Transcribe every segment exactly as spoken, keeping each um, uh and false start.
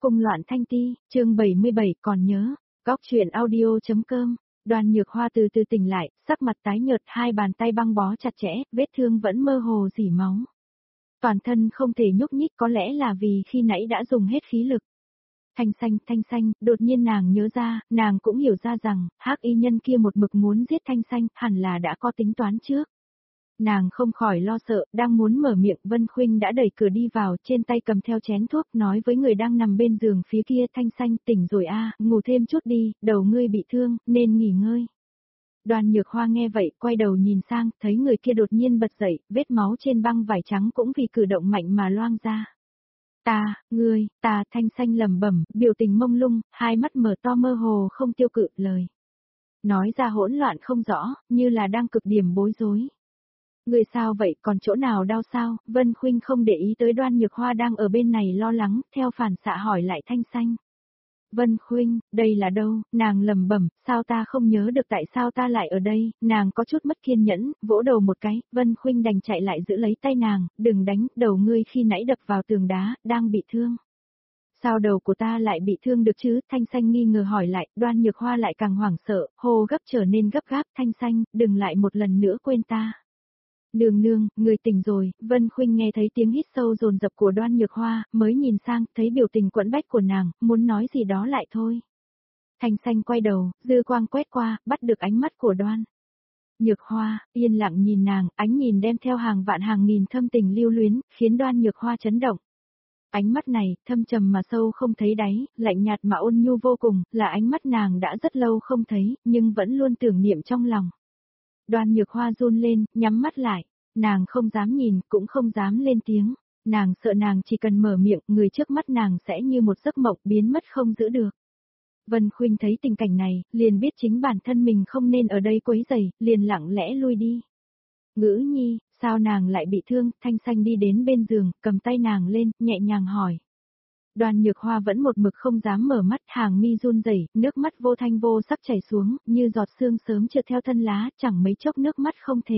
Cung loạn thanh ti, chương bảy mươi bảy còn nhớ, góc truyện audio.com. Đoàn Nhược Hoa từ từ tỉnh lại, sắc mặt tái nhợt, hai bàn tay băng bó chặt chẽ, vết thương vẫn mơ hồ rỉ máu. Toàn thân không thể nhúc nhích, có lẽ là vì khi nãy đã dùng hết khí lực. Thanh Xanh, Thanh Xanh, đột nhiên nàng nhớ ra, nàng cũng hiểu ra rằng, hắc y nhân kia một mực muốn giết Thanh Xanh, hẳn là đã có tính toán trước. Nàng không khỏi lo sợ, đang muốn mở miệng, Vân Khuynh đã đẩy cửa đi vào, trên tay cầm theo chén thuốc, nói với người đang nằm bên giường phía kia, Thanh Xanh tỉnh rồi a, ngủ thêm chút đi, đầu ngươi bị thương, nên nghỉ ngơi. Đoàn Nhược Hoa nghe vậy, quay đầu nhìn sang, thấy người kia đột nhiên bật dậy, vết máu trên băng vải trắng cũng vì cử động mạnh mà loang ra. Ta, ngươi, ta, Thanh Xanh lẩm bẩm, biểu tình mông lung, hai mắt mở to mơ hồ không tiêu cự, lời nói ra hỗn loạn không rõ, như là đang cực điểm bối rối. Người sao vậy, còn chỗ nào đau sao? Vân Khuynh không để ý tới Đoan Nhược Hoa đang ở bên này lo lắng, theo phản xạ hỏi lại Thanh Xanh. Vân Khuynh, đây là đâu? Nàng lẩm bẩm, sao ta không nhớ được tại sao ta lại ở đây? Nàng có chút mất kiên nhẫn, vỗ đầu một cái, Vân Khuynh đành chạy lại giữ lấy tay nàng, đừng đánh, đầu ngươi khi nãy đập vào tường đá, đang bị thương. Sao đầu của ta lại bị thương được chứ? Thanh Xanh nghi ngờ hỏi lại, Đoan Nhược Hoa lại càng hoảng sợ, hô gấp trở nên gấp gáp, Thanh Xanh, đừng lại một lần nữa quên ta. Nương nương, người tỉnh rồi, Vân Khuynh nghe thấy tiếng hít sâu dồn dập của Đoan Nhược Hoa, mới nhìn sang, thấy biểu tình quẫn bách của nàng, muốn nói gì đó lại thôi. Thanh Xanh quay đầu, dư quang quét qua, bắt được ánh mắt của Đoan Nhược Hoa, yên lặng nhìn nàng, ánh nhìn đem theo hàng vạn hàng nghìn thâm tình lưu luyến, khiến Đoan Nhược Hoa chấn động. Ánh mắt này, thâm trầm mà sâu không thấy đáy, lạnh nhạt mà ôn nhu vô cùng, là ánh mắt nàng đã rất lâu không thấy, nhưng vẫn luôn tưởng niệm trong lòng. Đoan Nhược Hoa run lên, nhắm mắt lại, nàng không dám nhìn, cũng không dám lên tiếng, nàng sợ nàng chỉ cần mở miệng, người trước mắt nàng sẽ như một giấc mộng biến mất không giữ được. Vân Khuynh thấy tình cảnh này, liền biết chính bản thân mình không nên ở đây quấy rầy, liền lặng lẽ lui đi. Ngữ Nhi, sao nàng lại bị thương? Thanh Xanh đi đến bên giường, cầm tay nàng lên, nhẹ nhàng hỏi. Đoàn Nhược Hoa vẫn một mực không dám mở mắt, hàng mi run rẩy, nước mắt vô thanh vô sắc chảy xuống, như giọt sương sớm trượt theo thân lá, chẳng mấy chốc nước mắt không thể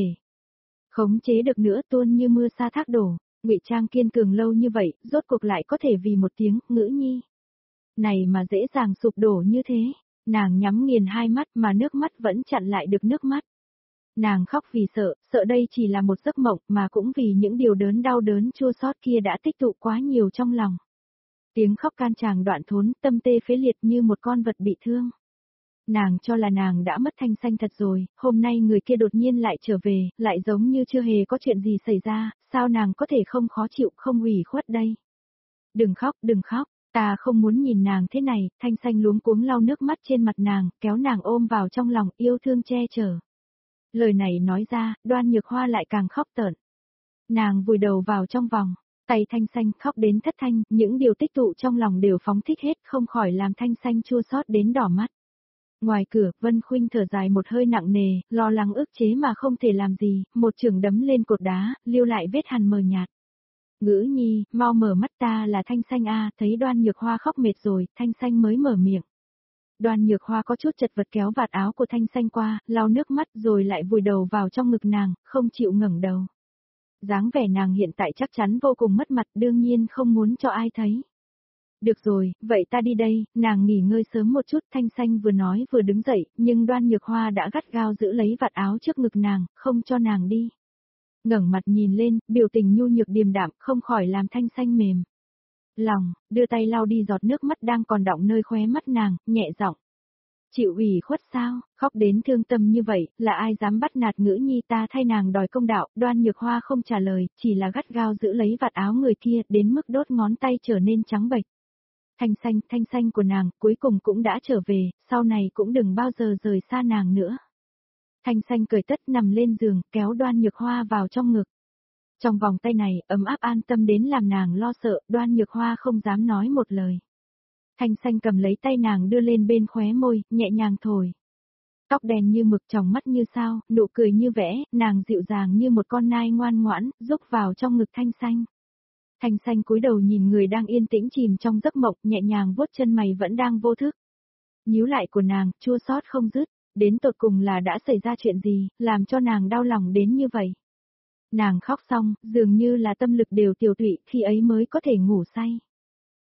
khống chế được nữa, tuôn như mưa sa thác đổ. Ngụy Trang kiên cường lâu như vậy, rốt cuộc lại có thể vì một tiếng Ngữ Nhi này mà dễ dàng sụp đổ như thế. Nàng nhắm nghiền hai mắt mà nước mắt vẫn chặn lại được nước mắt. Nàng khóc vì sợ, sợ đây chỉ là một giấc mộng, mà cũng vì những điều đớn đau đớn chua xót kia đã tích tụ quá nhiều trong lòng. Tiếng khóc can tràng đoạn thốn, tâm tê phế liệt như một con vật bị thương. Nàng cho là nàng đã mất Thanh Xanh thật rồi, hôm nay người kia đột nhiên lại trở về, lại giống như chưa hề có chuyện gì xảy ra, sao nàng có thể không khó chịu, không ủy khuất đây? Đừng khóc, đừng khóc, ta không muốn nhìn nàng thế này. Thanh Xanh luống cuống lau nước mắt trên mặt nàng, kéo nàng ôm vào trong lòng, yêu thương che chở. Lời này nói ra, Đoan Nhược Hoa lại càng khóc tởn. Nàng vùi đầu vào trong vòng tay Thanh Xanh, khóc đến thất thanh, những điều tích tụ trong lòng đều phóng thích hết, không khỏi làm Thanh Xanh chua xót đến đỏ mắt. Ngoài cửa, Vân Khuynh thở dài một hơi nặng nề, lo lắng ức chế mà không thể làm gì, một chưởng đấm lên cột đá, lưu lại vết hằn mờ nhạt. Ngữ Nhi, mau mở mắt, ta là Thanh Xanh a. Thấy Đoan Nhược Hoa khóc mệt rồi, Thanh Xanh mới mở miệng. Đoan Nhược Hoa có chút chật vật kéo vạt áo của Thanh Xanh qua, lau nước mắt rồi lại vùi đầu vào trong ngực nàng, không chịu ngẩng đầu. Dáng vẻ nàng hiện tại chắc chắn vô cùng mất mặt, đương nhiên không muốn cho ai thấy. Được rồi, vậy ta đi đây, nàng nghỉ ngơi sớm một chút. Thanh Xanh vừa nói vừa đứng dậy, nhưng Đoan Nhược Hoa đã gắt gao giữ lấy vạt áo trước ngực nàng, không cho nàng đi. Ngẩng mặt nhìn lên, biểu tình nhu nhược điềm đạm, không khỏi làm Thanh Xanh mềm lòng, đưa tay lau đi giọt nước mắt đang còn đọng nơi khóe mắt nàng, nhẹ giọng. Chịu ủy khuất sao? Khóc đến thương tâm như vậy, là ai dám bắt nạt Ngữ Nhi ta thay nàng đòi công đạo? Đoan Nhược Hoa không trả lời, chỉ là gắt gao giữ lấy vạt áo người kia, đến mức đốt ngón tay trở nên trắng bệch. Thanh Xanh, Thanh Xanh của nàng, cuối cùng cũng đã trở về, sau này cũng đừng bao giờ rời xa nàng nữa. Thanh Xanh cười tất nằm lên giường, kéo Đoan Nhược Hoa vào trong ngực. Trong vòng tay này, ấm áp an tâm đến làm nàng lo sợ, Đoan Nhược Hoa không dám nói một lời. Thanh Xanh cầm lấy tay nàng đưa lên bên khóe môi, nhẹ nhàng thổi. Tóc đen như mực, tròng mắt như sao, nụ cười như vẽ, nàng dịu dàng như một con nai ngoan ngoãn, rúc vào trong ngực Thanh Xanh. Thanh Xanh cúi đầu nhìn người đang yên tĩnh chìm trong giấc mộng, nhẹ nhàng vuốt chân mày vẫn đang vô thức. Nhíu lại của nàng, chua xót không dứt, đến tột cùng là đã xảy ra chuyện gì, làm cho nàng đau lòng đến như vậy. Nàng khóc xong, dường như là tâm lực đều tiêu tụy, khi ấy mới có thể ngủ say.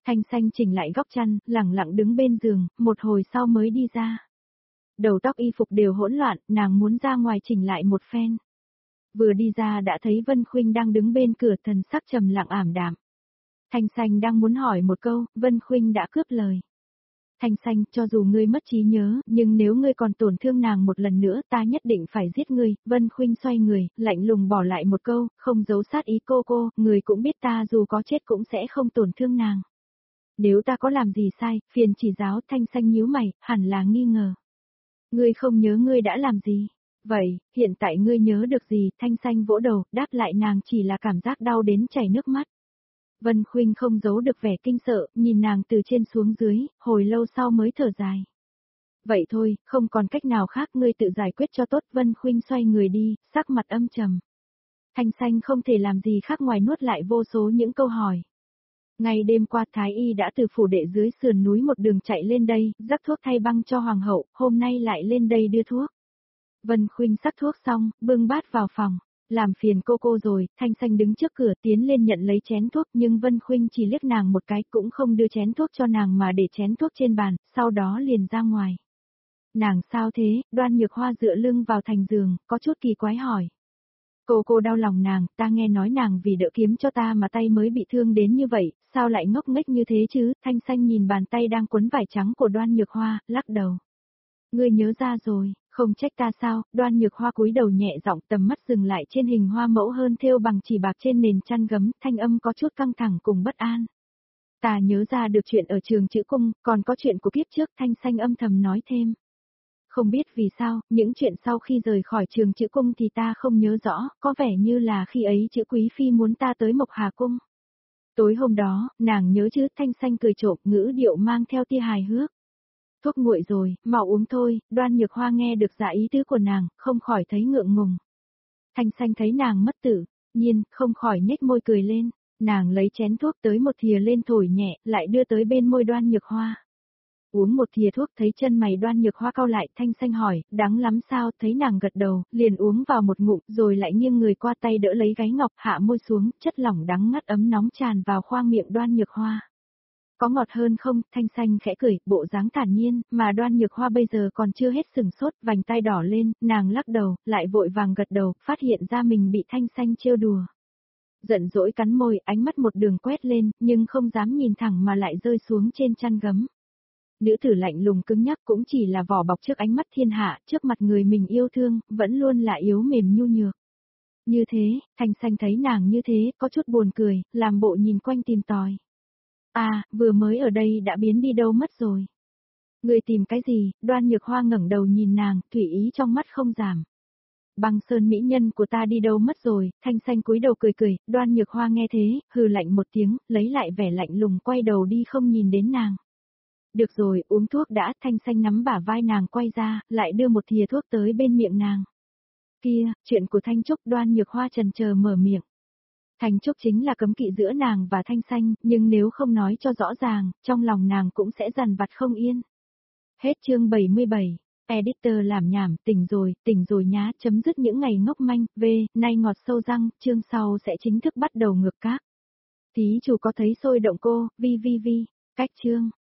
Thanh Xanh chỉnh lại góc chăn, lẳng lặng đứng bên giường, một hồi sau mới đi ra. Đầu tóc y phục đều hỗn loạn, nàng muốn ra ngoài chỉnh lại một phen. Vừa đi ra đã thấy Vân Khuynh đang đứng bên cửa, thần sắc trầm lặng ảm đạm. Thanh Xanh đang muốn hỏi một câu, Vân Khuynh đã cướp lời. Thanh Xanh, cho dù ngươi mất trí nhớ, nhưng nếu ngươi còn tổn thương nàng một lần nữa ta nhất định phải giết ngươi. Vân Khuynh xoay người, lạnh lùng bỏ lại một câu, không giấu sát ý cô cô, người cũng biết ta dù có chết cũng sẽ không tổn thương nàng. Nếu ta có làm gì sai, phiền chỉ giáo. Thanh Xanh nhíu mày, hẳn là nghi ngờ. Ngươi không nhớ ngươi đã làm gì? Vậy, hiện tại ngươi nhớ được gì? Thanh Xanh vỗ đầu, đáp lại nàng chỉ là cảm giác đau đến chảy nước mắt. Vân Khuynh không giấu được vẻ kinh sợ, nhìn nàng từ trên xuống dưới, hồi lâu sau mới thở dài. Vậy thôi, không còn cách nào khác, ngươi tự giải quyết cho tốt. Vân Khuynh xoay người đi, sắc mặt âm trầm. Thanh Xanh không thể làm gì khác ngoài nuốt lại vô số những câu hỏi. Ngày đêm qua Thái Y đã từ phủ đệ dưới sườn núi một đường chạy lên đây, rắc thuốc thay băng cho hoàng hậu, hôm nay lại lên đây đưa thuốc. Vân Khuynh sắc thuốc xong, bưng bát vào phòng. Làm phiền cô cô rồi. Thanh Xanh đứng trước cửa tiến lên nhận lấy chén thuốc, nhưng Vân Khuynh chỉ liếc nàng một cái, cũng không đưa chén thuốc cho nàng mà để chén thuốc trên bàn, sau đó liền ra ngoài. Nàng sao thế? Đoan Nhược Hoa dựa lưng vào thành giường, có chút kỳ quái hỏi. Cô cô đau lòng nàng, ta nghe nói nàng vì đỡ kiếm cho ta mà tay mới bị thương đến như vậy, sao lại ngốc nghếch như thế chứ? Thanh Xanh nhìn bàn tay đang quấn vải trắng của Đoan Nhược Hoa, lắc đầu. Ngươi nhớ ra rồi, không trách ta sao? Đoan Nhược Hoa cúi đầu nhẹ giọng, tầm mắt dừng lại trên hình hoa mẫu hơn thêu bằng chỉ bạc trên nền chăn gấm, thanh âm có chút căng thẳng cùng bất an. Ta nhớ ra được chuyện ở trường Chữ Cung, còn có chuyện của kiếp trước. Thanh Xanh âm thầm nói thêm. Không biết vì sao, những chuyện sau khi rời khỏi trường Chữ Cung thì ta không nhớ rõ, có vẻ như là khi ấy Chữ Quý Phi muốn ta tới Mộc Hà Cung. Tối hôm đó, nàng nhớ chứ? Thanh Xanh cười trộm, ngữ điệu mang theo tia hài hước. Thuốc nguội rồi, mau uống thôi. Đoan Nhược Hoa nghe được dạ ý tứ của nàng, không khỏi thấy ngượng ngùng. Thanh Xanh thấy nàng mất tử, nhiên, không khỏi nhếch môi cười lên. Nàng lấy chén thuốc tới một thìa lên thổi nhẹ, lại đưa tới bên môi Đoan Nhược Hoa. Uống một thìa thuốc thấy chân mày Đoan Nhược Hoa cau lại, Thanh Xanh hỏi, đắng lắm sao? Thấy nàng gật đầu, liền uống vào một ngụm, rồi lại nghiêng người qua tay đỡ lấy gáy ngọc, hạ môi xuống, chất lỏng đắng ngắt ấm nóng tràn vào khoang miệng Đoan Nhược Hoa. Có ngọt hơn không? Thanh Xanh khẽ cười, bộ dáng thản nhiên, mà Đoan Nhược Hoa bây giờ còn chưa hết sừng sốt, vành tai đỏ lên, nàng lắc đầu, lại vội vàng gật đầu, phát hiện ra mình bị Thanh Xanh trêu đùa. Giận dỗi cắn môi, ánh mắt một đường quét lên, nhưng không dám nhìn thẳng mà lại rơi xuống trên chăn gấm. Nữ tử lạnh lùng cứng nhắc cũng chỉ là vỏ bọc trước ánh mắt thiên hạ, trước mặt người mình yêu thương, vẫn luôn là yếu mềm nhu nhược. Như thế, Thanh Xanh thấy nàng như thế, có chút buồn cười, làm bộ nhìn quanh tìm tòi. À, vừa mới ở đây đã biến đi đâu mất rồi. Người tìm cái gì? Đoan Nhược Hoa ngẩng đầu nhìn nàng, thủy ý trong mắt không giảm. Băng sơn mỹ nhân của ta đi đâu mất rồi? Thanh Xanh cúi đầu cười cười, Đoan Nhược Hoa nghe thế, hừ lạnh một tiếng, lấy lại vẻ lạnh lùng quay đầu đi không nhìn đến nàng. Được rồi, uống thuốc đã. Thanh Xanh nắm bả vai nàng quay ra, lại đưa một thìa thuốc tới bên miệng nàng. Kia, chuyện của Thanh Trúc. Đoan Nhược Hoa chần chờ mở miệng. Thanh Trúc chính là cấm kỵ giữa nàng và Thanh Xanh, nhưng nếu không nói cho rõ ràng, trong lòng nàng cũng sẽ dằn vặt không yên. Hết chương bảy mươi bảy, Editor làm nhảm, tỉnh rồi, tỉnh rồi nhá, chấm dứt những ngày ngốc manh, v, nay ngọt sâu răng, chương sau sẽ chính thức bắt đầu ngược các. Thí chủ có thấy sôi động cô, vi vi vi, cách chương.